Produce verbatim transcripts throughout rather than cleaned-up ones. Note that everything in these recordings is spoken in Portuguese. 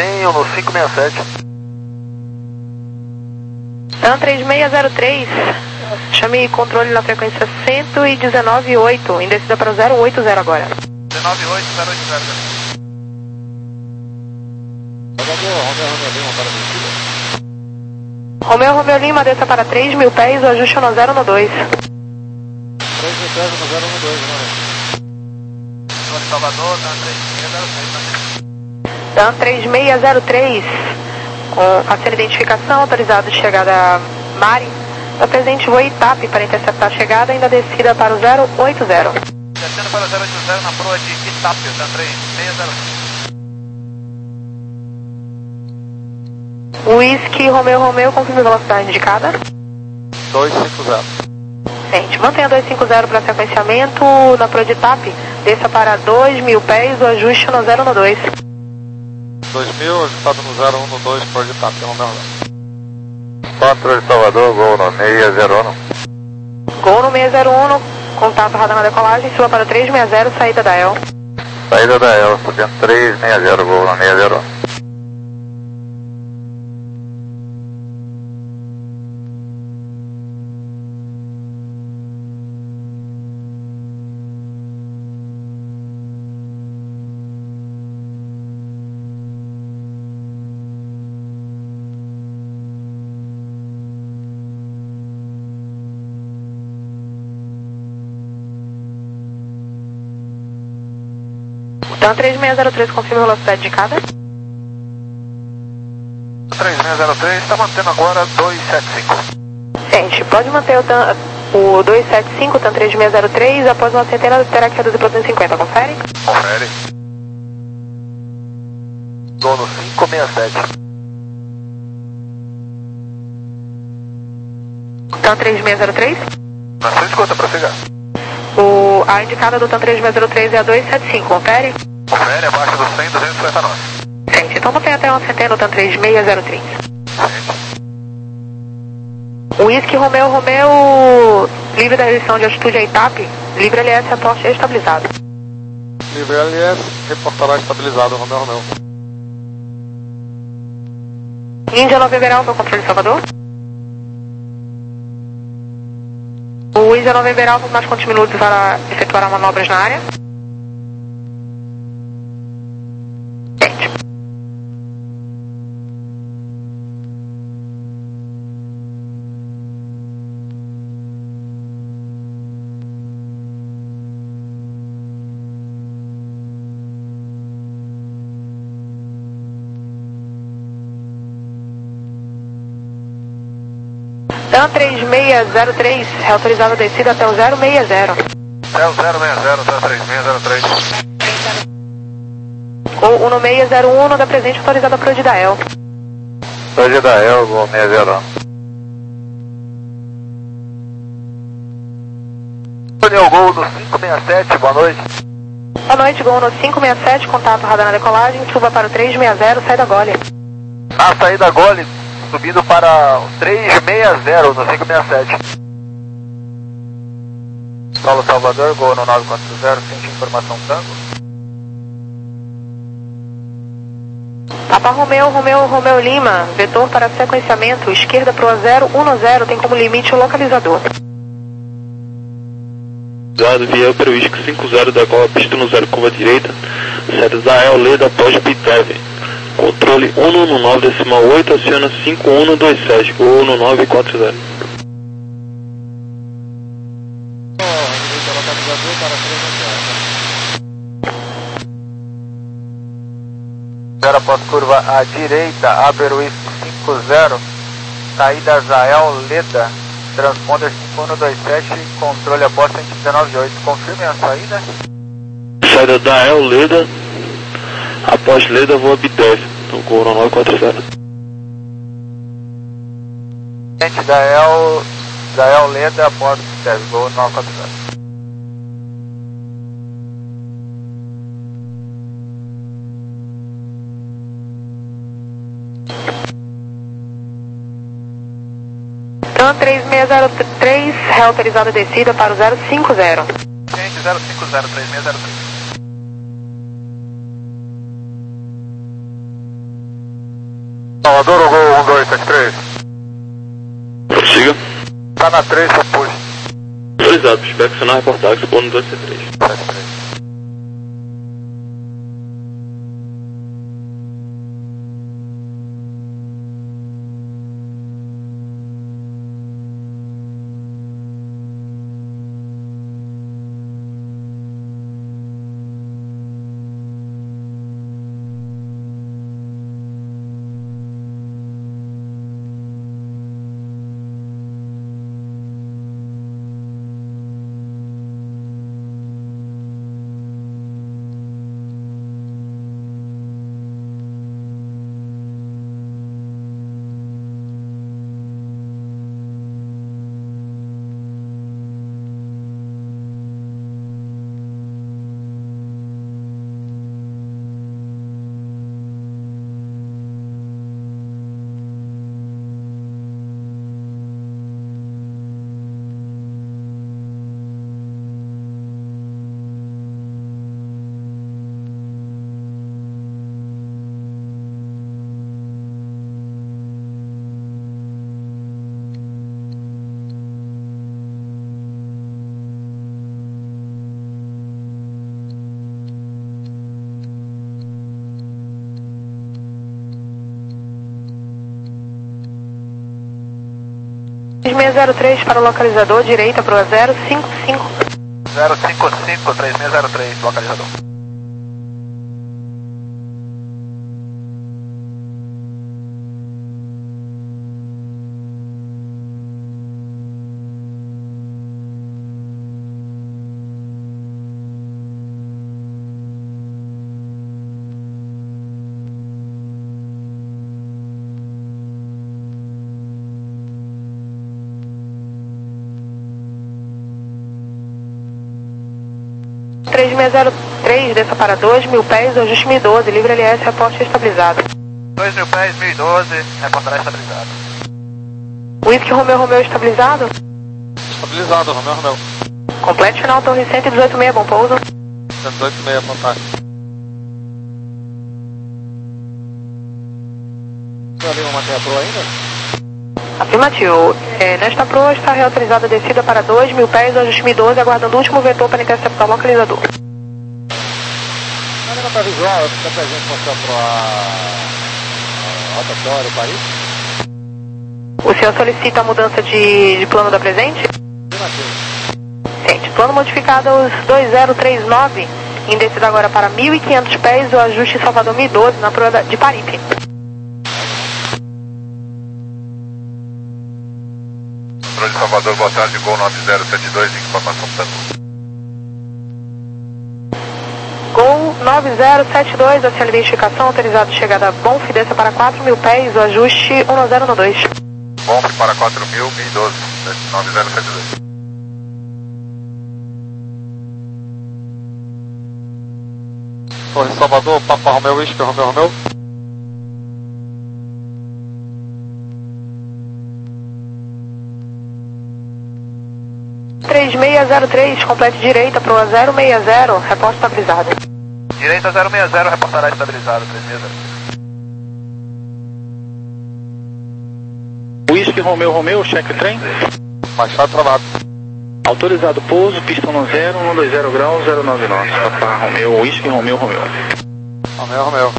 mantenho no cinco seis sete. TAM três seis zero três, chame controle na frequência cento e dezenove ponto oito, em descida para o zero oito zero agora. dezenove ponto oito, zero oito zero. Romeu, Romeu Lima, desça para três mil pés, o ajuste no zero no dois. três mil pés no zero no dois, mano. Salvador, TAM três seis zero três, com a sua identificação, autorizado de chegada Mari, da presente voo ITAP para interceptar a chegada, ainda descida para o zero oito zero. Descendo para o zero oito zero na proa de ITAP, TAM três seis zero três. Whisky, Romeu, Romeu, confirme a velocidade indicada. dois cinco zero. Gente, mantenha dois cinco zero para sequenciamento na proa de ITAP, desça para dois mil pés, o ajuste no zero no dois. dois mil, ajustado no zero um no dois, proa de ITAP, Romeu. quatro de Salvador, gol no seis zero um. Gol no seis zero um, contato radar na decolagem, suba para três seis zero, saída da E L. Saída da E L, subindo três seis zero, gol no seis zero um. TAM três seis zero três, confirma a velocidade indicada. três seis zero três, está mantendo agora dois sete cinco. Gente, pode manter o, TAM, o dois sete cinco, TAM três seis zero três, após uma centena terá queda de duzentos e cinquenta, confere? Confere. Gol no cinco seis sete. TAM três seis zero três. Na frente, conta para chegar. O, a indicada do TAM três seis zero três é a dois sete cinco, confere? Confere, abaixo do cem, duzentos e cinquenta e nove. Gente, então mantém até uma centena o TAM três seis zero três. Whisky, Romeu, Romeu, livre da restrição de altitude a ITAP, livre L S, aporte estabilizado. Livre L S, reportará estabilizado, Romeu, Romeu. Índia November Alpha, controle Salvador. O Índia November Alpha, mais quantos minutos para efetuar manobras na área? Gente. TAM três seis zero três, é autorizado a descida até o zero seis zero. É o zero seis zero, TAM três seis zero três. O no seis zero um, da presente autorizada para o de da E L. Proje da E L, gol seis zero um. Daniel, gol do cinco seis sete, boa noite. Boa noite, gol no cinco seis sete, contato radar na decolagem, suba para o três seis zero, saída gole. A saída gole, subindo para o três seis zero no cinco seis sete. Paulo Salvador, gol no nove quatro zero, sente informação tango. Papa Romeu, Romeu, Romeu Lima, vetor para sequenciamento, esquerda para o zero um zero, tem como limite o localizador. Usado via para o Whisky cinco zero, da qual a pista no zero curva direita, sede da E L, Leda, pós Pitave. Controle um um nove decimal oito, aciona cinco um dois sete, ou no nove quatro zero. Agora após curva à direita, Aberuí cinco zero, saída Zael, Leda, transponder cinco um dois sete, controle após cento e dezenove oito, confirme a saída. Saída da E L, Leda, após Leda, voa Biteve, no gol no nove quatro zero. Gente da E L, Zael, Leda, após Biteve, gol nove quatro zero. TAM três seis zero três, é autorizada a descida para o zero cinco zero. Gente, zero cinco zero, três seis zero três. Salvador, Gol um dois sete três. Prossiga. Tá na três, seu push. Autorizado, espero que você não reportar que um dois sete três. sete três. três seis zero três para o localizador, direita para o zero cinco cinco. zero cinco cinco, três seis zero três, localizador. três seis zero três, desça para dois mil pés, ajuste mil e doze, livre L S, reporte estabilizado. dois mil pés, mil e doze, reportará estabilizado. Whisky Romeo Romeo estabilizado? Estabilizado, Romeo Romeo. Complete final, torre cento e dezoito seis, bom pouso. cento e dezoito seis, fantástico. Já viu uma matéria pro ainda? Afirmativo. É, nesta proa está reautorizada a descida para dois mil pés, ajuste mil e doze, aguardando o último vetor para interceptar o localizador. Na nota visual, está presente mostrar para a rotatória, Paris? O senhor solicita a mudança de, de plano da presente? Sente. Plano modificado aos dois zero três nove, em descida agora para mil e quinhentos pés, o ajuste em Salvador mil e doze, na proa da, de Paripe. De Salvador, boa tarde, Gol nove zero sete dois, informação Tango. Gol nove zero sete dois, a sua identificação, autorizado de chegada Bonf, desça para quatro mil pés, o ajuste um zero um dois. Bonf para quatro mil, mil e doze, nove zero sete dois. Torre Salvador, Papa Romeo, Whisky, Romeo, Romeo. três seis zero três, complete direita para o zero seis zero, reporte estabilizado. Direita zero seis zero, reportará estabilizado, três seis zero. Whisky Romeo Romeo, cheque trem. Machado travado. Autorizado pouso, pista no zero, um dois zero graus, zero nove nove. Papa Romeo, Whisky Romeo Romeo. Romeo Romeo.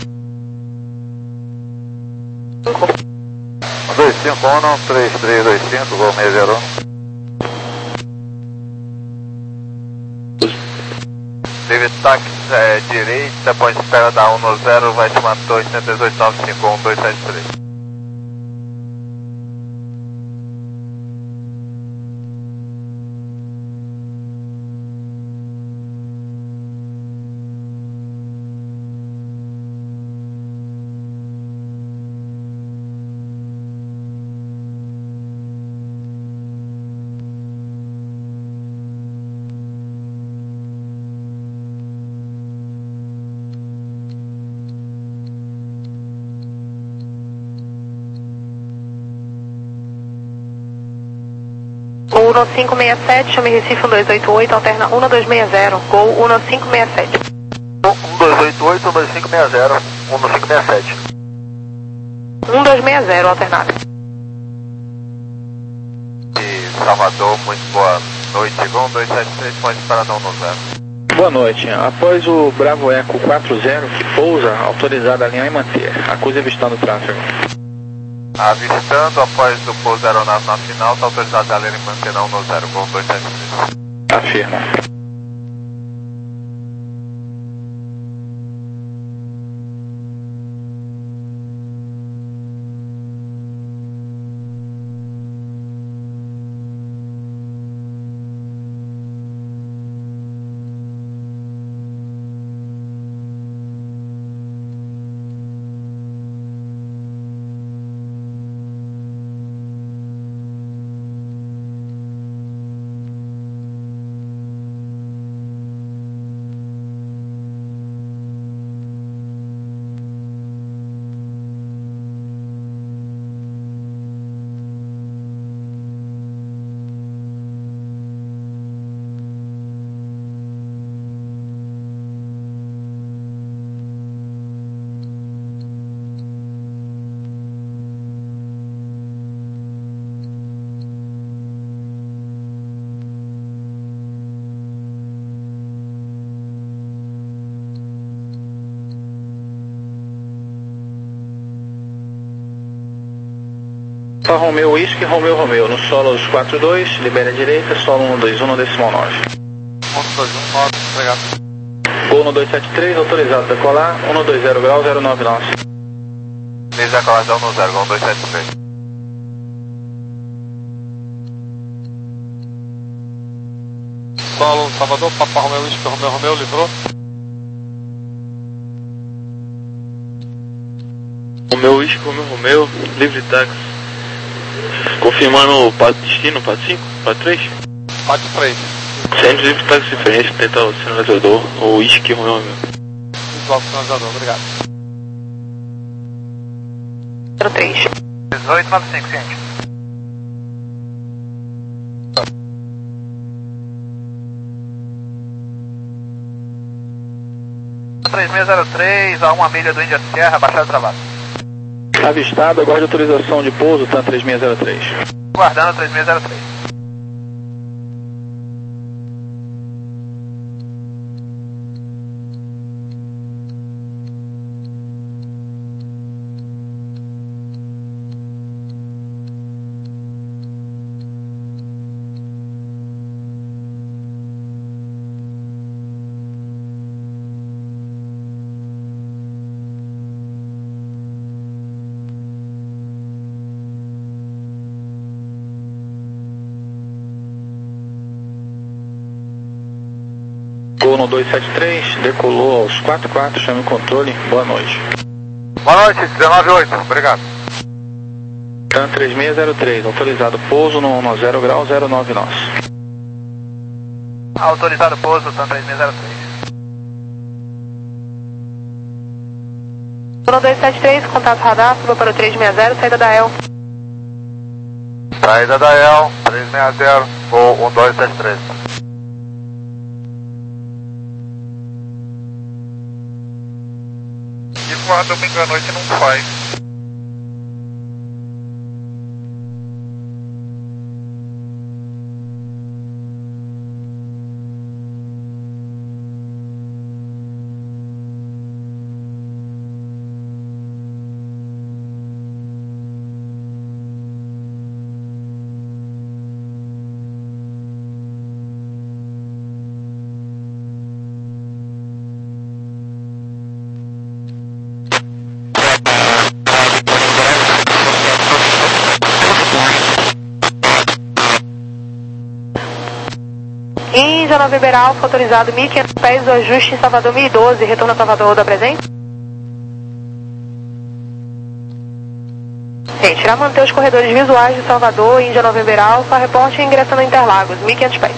dois cinco um, três três dois cinco, Gol seis zero um. David Tax, é, direita, após espera da um no zero, vai te matar oito oito nove cinco um dois sete três. um cinco seis sete, chame Recife um dois oito oito, alterna um dois seis zero, Gol um cinco seis sete. um dois oito oito, um dois cinco seis zero, um cinco seis sete. um dois seis zero, alternado. E Salvador, muito boa noite. Gol um dois sete três, pode parar no zero. Boa noite. Após o Bravo Eco quatro zero que pousa, autorizado a alinhar e manter. Acusa avistando o tráfego. Avistando, após o pouso da aeronave na final, está autorizado a alinhar e manter na um zero. Gol dois sete três. Afirma. Alfa Romeo Whisky, Romeo Romeo, no solo dos quatro dois, libera a direita, solo um dois um no decimal nove. um dois um nove, obrigado. Gol no dois sete três, autorizado a decolar, um dois zero grau, zero nove nove. Desde a colagem um zero, gol dois sete três. Solo Salvador, Papa Romeo Whisky, Romeo Romeo, livrou. Romeo Whisky, Romeo Romeo, livre táxi. Confirmando o P A T destino, P A T cinco, P A T três? P A T três. Sempre livre táxi diferente, tentar o sinalizador, o Whisky, Romeo Romeo. Visual sinalizador, obrigado. zero três. dezoito nove cinco, ciente. três seis zero três, a uma milha do Índia Sierra, baixada travada. Avistado, aguarde autorização de pouso, TAM três seis zero três. Guardando três seis zero três. Gol no dois sete três, decolou aos quatro quatro, chame o controle, boa noite. Boa noite, dezenove oito, obrigado. TAM três seis zero três, autorizado pouso no um zero grau, zero nove nove. Autorizado pouso, TAM três seis zero três. um dois sete três, contato radar, suba para o três seis zero, saída da E L. Saída da E L, três seis zero, voo um dois sete três. E domingo à noite não faz. Índia November Alfa, autorizado mil e quinhentos pés, o ajuste em Salvador mil e doze, retorno a Salvador da presente. Gente, irá manter os corredores visuais de Salvador, Índia November Alfa, reporte ingressando a Interlagos, mil e quinhentos pés.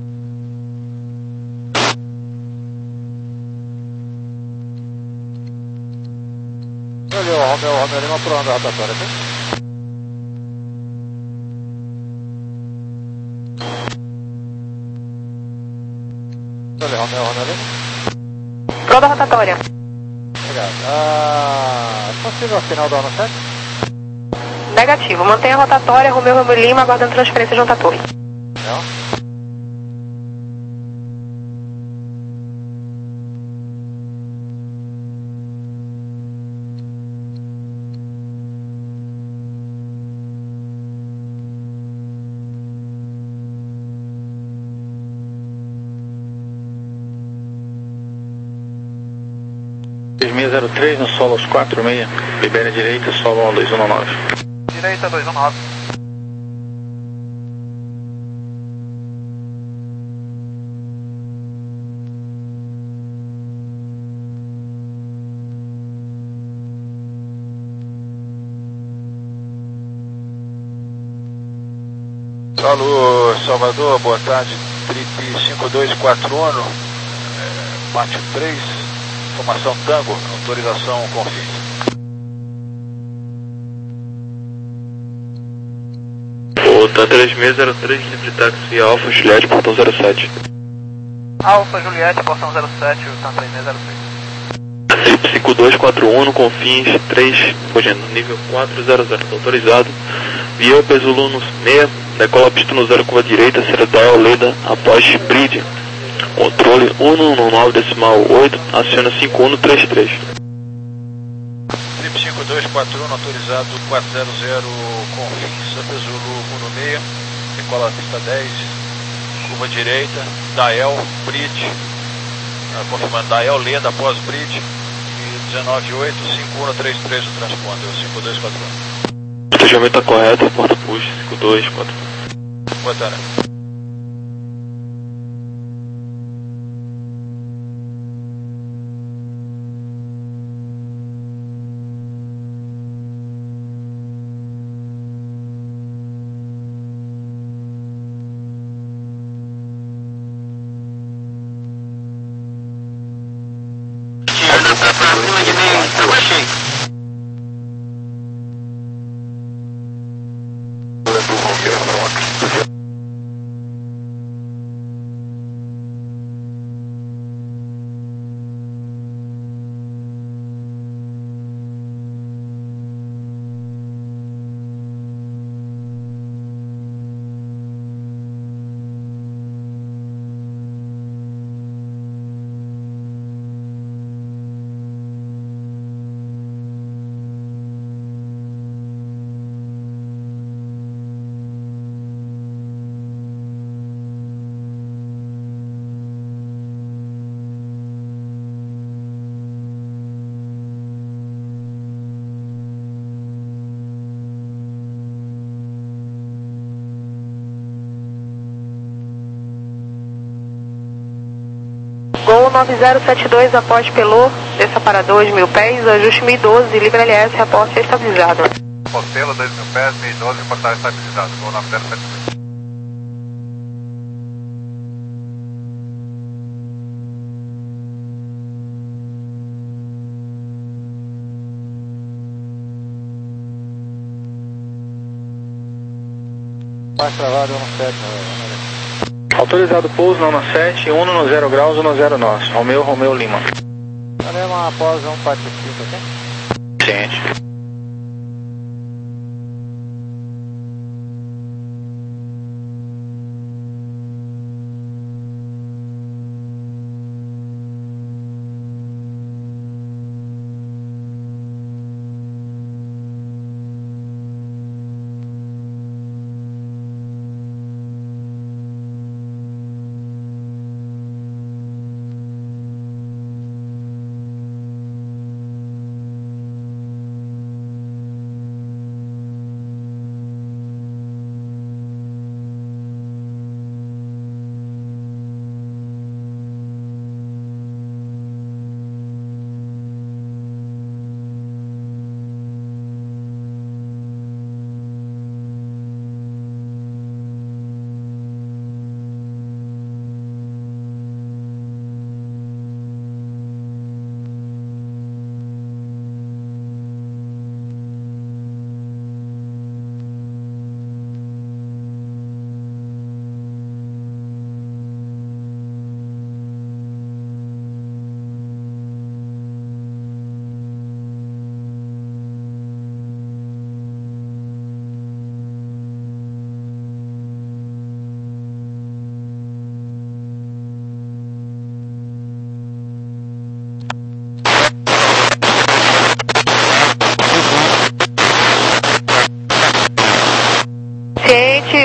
Olha o Romeo Romeo Lima pulando a rotatória, tá? Olha, Romeo, Romeo ali. Pronta a rotatória. Obrigado. Ah, possível a final da ano sete? Negativo. Mantenha a rotatória, Romeu, Romeu Lima, aguardando transferência junto à torre. Não? três seis zero três no solo aos quatro seis, libere a direita, solo dois um nove. Direita dois um nove. Alô, Salvador, boa tarde. Trip cinco dois quatro um, é, Mate três, formação Tango, autorização Confins. Volta três seis zero três, livre táxi Alfa Juliette, portão zero sete. Alfa Juliette, portão zero sete, tá três seis zero três. Trip cinco dois quatro um, Confins três, fugindo, nível quatro zero zero, tá autorizado. Via Pesulu no seis, decola pista no zero, curva direita, Ceredal Leda, após bridge. Controle um um nove decimal oito, aciona cinco um três três. Trip cinco dois quatro um, autorizado quatro zero zero, Confins, Pesulu um no seis, decola pista dez, curva direita, Dael, bridge, ah, confirmando Dael Leda, após bridge, e dezenove oito, cinco um três três o transponder, cinco dois quatro um. O fechamento está correto, porta push cinco dois quatro um. Boa tarde. Gol nove zero sete dois, após Pelô, desça para dois mil pés, ajuste mil e doze, livre L S, reporte estabilizado. Postelo dois mil pés, mil e doze, portal estabilizado. Gol nove zero sete dois. Mais travado no sete, Autorizado pouso, nono sete, um no zero graus, um no zero nós. Romeu, Romeu Lima. Problema após um quatro cinco, ok? Ciente.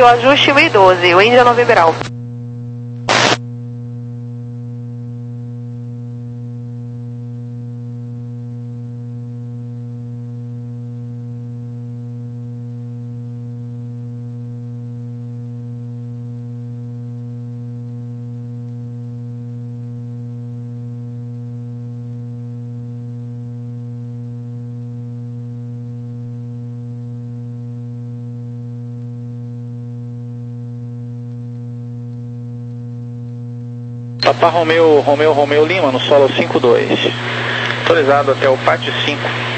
o ajuste I doze, o Índia November Alpha. Papa Romeo, Romeo, Romeo Lima, no solo cinco dois. Autorizado até o pátio cinco.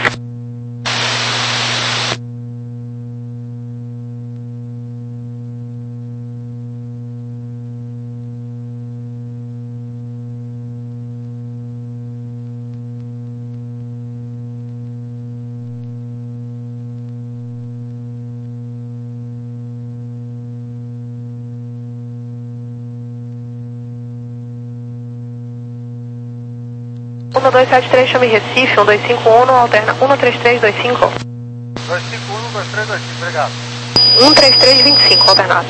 um dois sete três, chame Recife, um dois cinco um, alterna um três três dois cinco. dois cinco um, dois três dois cinco, obrigado. um três três dois cinco, alternado.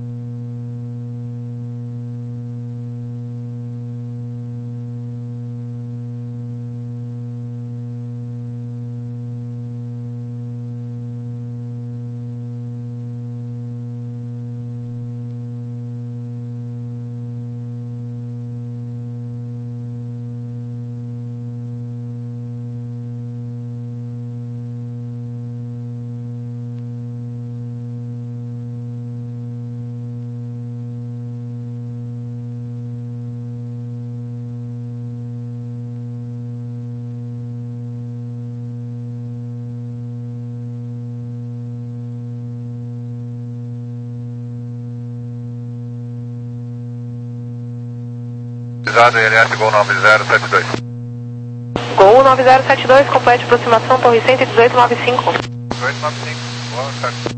Autorizado I L S Gol nove zero sete dois. Gol nove zero sete dois, complete aproximação, torre cento e dezoito nove cinco. dezoito nove cinco, boa tarde.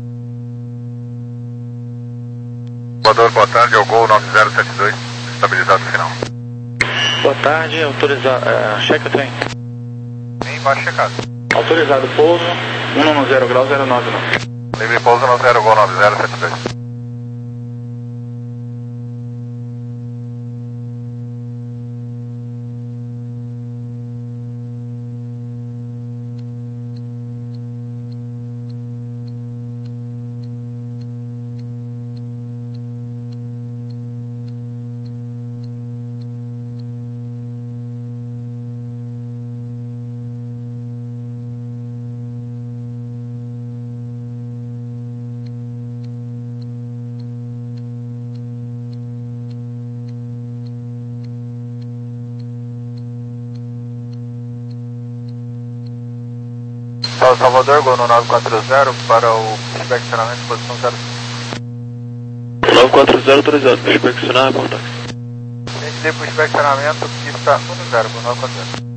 Voador, boa tarde, é o Gol nove zero sete dois, estabilizado no final. Boa tarde, autorizado. Uh, cheque o trem. Em baixo checado. Autorizado pouso, um nove zero grau zero nove nove. Livre pouso no zero Gol nove zero sete dois. Salvador, Gol no nove quatro zero para o inspecionamento, posição zero cinco. nove quatro zero autorizado para inspecionar, reportagem. Gente de para o inspecionamento, pista um zero, Gol nove quatro zero.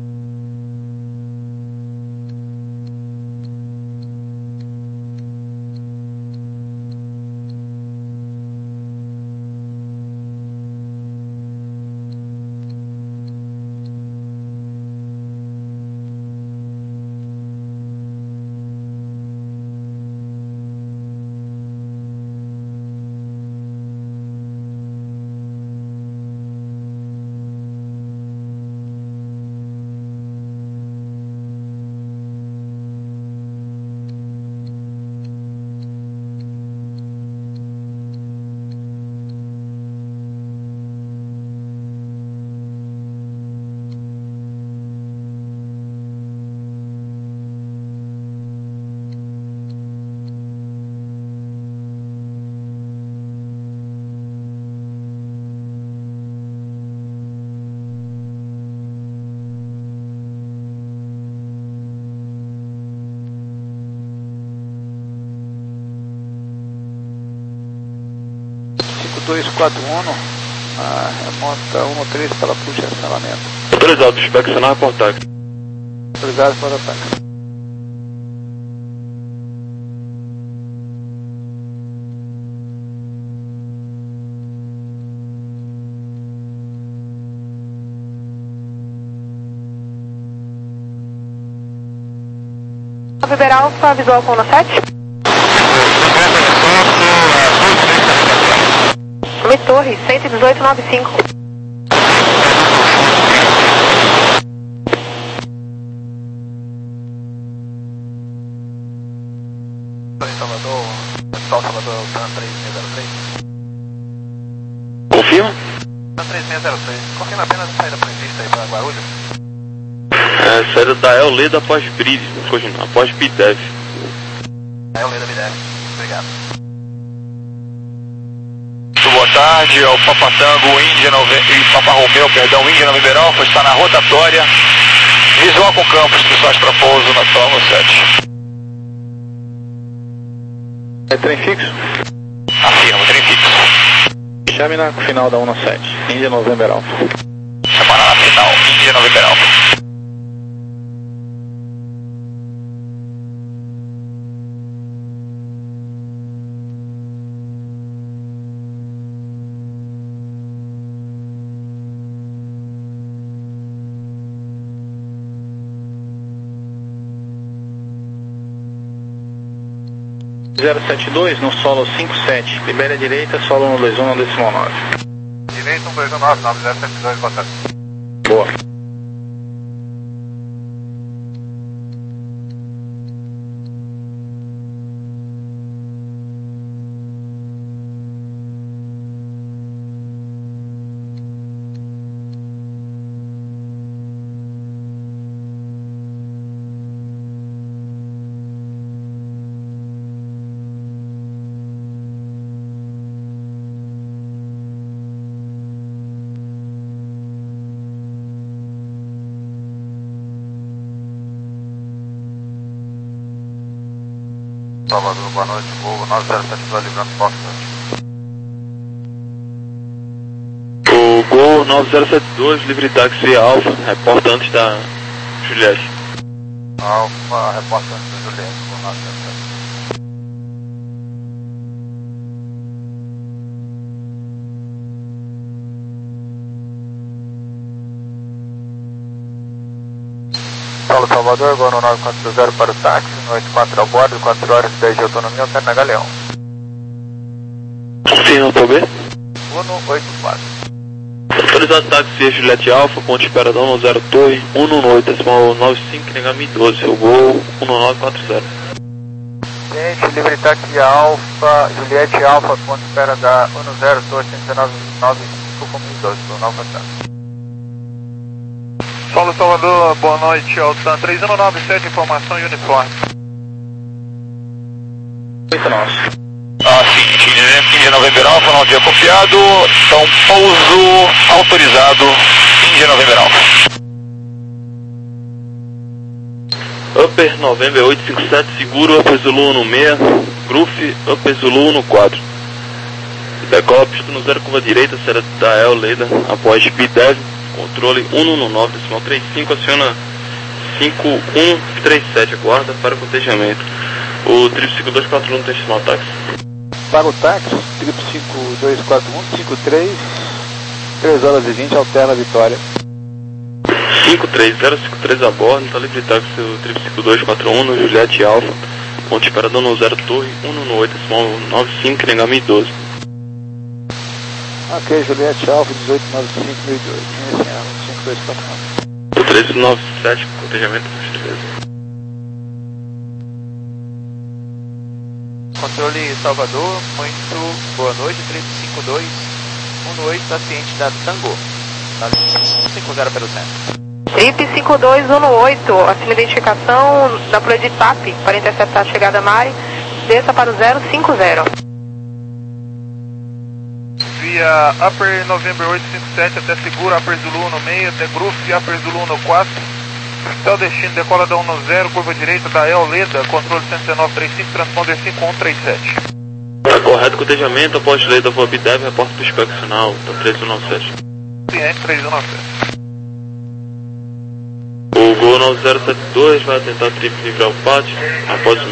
dois quatro um, ah, remota um três para puxa cancelamento. Autorizado para inspecionar, reportagem. Obrigado pelo ataque. November Alpha, visual com sete. Nome Torre, cento e dezoito noventa e cinco. Salvador, pessoal Salvador, três seis zero três. Confirma? três seis zero três. Confirma apenas a saída prevista aí para Guarulhos. É, saída da El Leda após Bride, após Bitev. El Leda Bitev. Obrigado. Muito boa tarde, é o Papa Tango Índia Nove... e Papa Romeu, perdão, Índia November Alfa, está na rotatória. Visual com campo, instruções para pouso na Toma sete. É trem fixo? Afirma, trem fixo. Chame na final da um sete, Índia November Alfa. Chamada na final, Índia November Alfa. zero sete dois no solo cinco sete, libere a direita, solo um dois um no decimal nove. Direita um dois um nove, nove zero sete dois, boa tarde. Boa. Salvador, boa noite, voo nove zero sete dois, livrando Foxtrot. O Gol nove zero sete dois, livre táxi Alfa, reporta antes da Juliette. Alfa, reporta antes da Juliette, voo nove zero sete. Paulo Salvador, Gol no nove quatro zero para o táxi, no oito quatro ao bordo, quatro horas e dez de autonomia, alterna Galeão. Confirma para B. Uno oito quatro. Autorizado táxi Juliette Alfa, ponte Esperadão no zero Torre, um no oito, decimal nove cinco, Negami doze, o Gol um nove quatro zero. Gente, livre táxi Alfa, Juliette Alfa, ponte espera da um zero Torre, cento e dezenove nove cinco, como doze, do nove quatro. Paulo Salvador, boa noite, Altan três um nove sete, informação e uniforme. oito nove. Ah, sim, Índia November Alfa, não havia copiado, então pouso autorizado, Índia November Alfa. Upper November oito cinco sete, seguro, Upper Zulu no seis, Groove, Upper Zulu no quatro. Decola pista no zero, curva direita, saída da El Leda, após Bitev. Controle um um nove, decimal trinta e cinco, aciona cinco um três sete, aguarda para cotejamento. O triplo cinco dois quatro um tem decimal táxi. Para o táxi, triplo cinco dois quatro um cinco três, três horas e vinte, alterna Vitória. cinco três zero cinco três a bordo, está livre táxi, o triplo cinco dois quatro um no Juliette Alfa, ponte Esperadão no zero Torre, um no oito, decimal nove cinco, Negami doze. Ok, Juliette Alfa, dezoito nove cinco mil e dois, esse é o cinco dois quatro um. O três nove sete, cotejamento dos três. Controle Salvador, muito boa noite, três cinco dois um oito, paciente da Tango, cinco zero pelo centro. Trip cinco dois um oito, assina identificação da Pura de T A P para interceptar a chegada Mari, desça para o zero cinco zero. Via Upper November oito cinco sete até seguro, Upper Zulu no meio, até Groove, Upper Zulu no quatro. Até o destino, decola da um zero, curva direita da El Leda, controle cento e dezenove trinta e cinco, transponder cinco um três sete. Tá correto, cotejamento, após Leda for Bitev, reporta para o inspecional, tá três um nove sete. Cliente três um nove sete. O Gol nove zero sete dois vai tentar triplo livrar o pátio, após o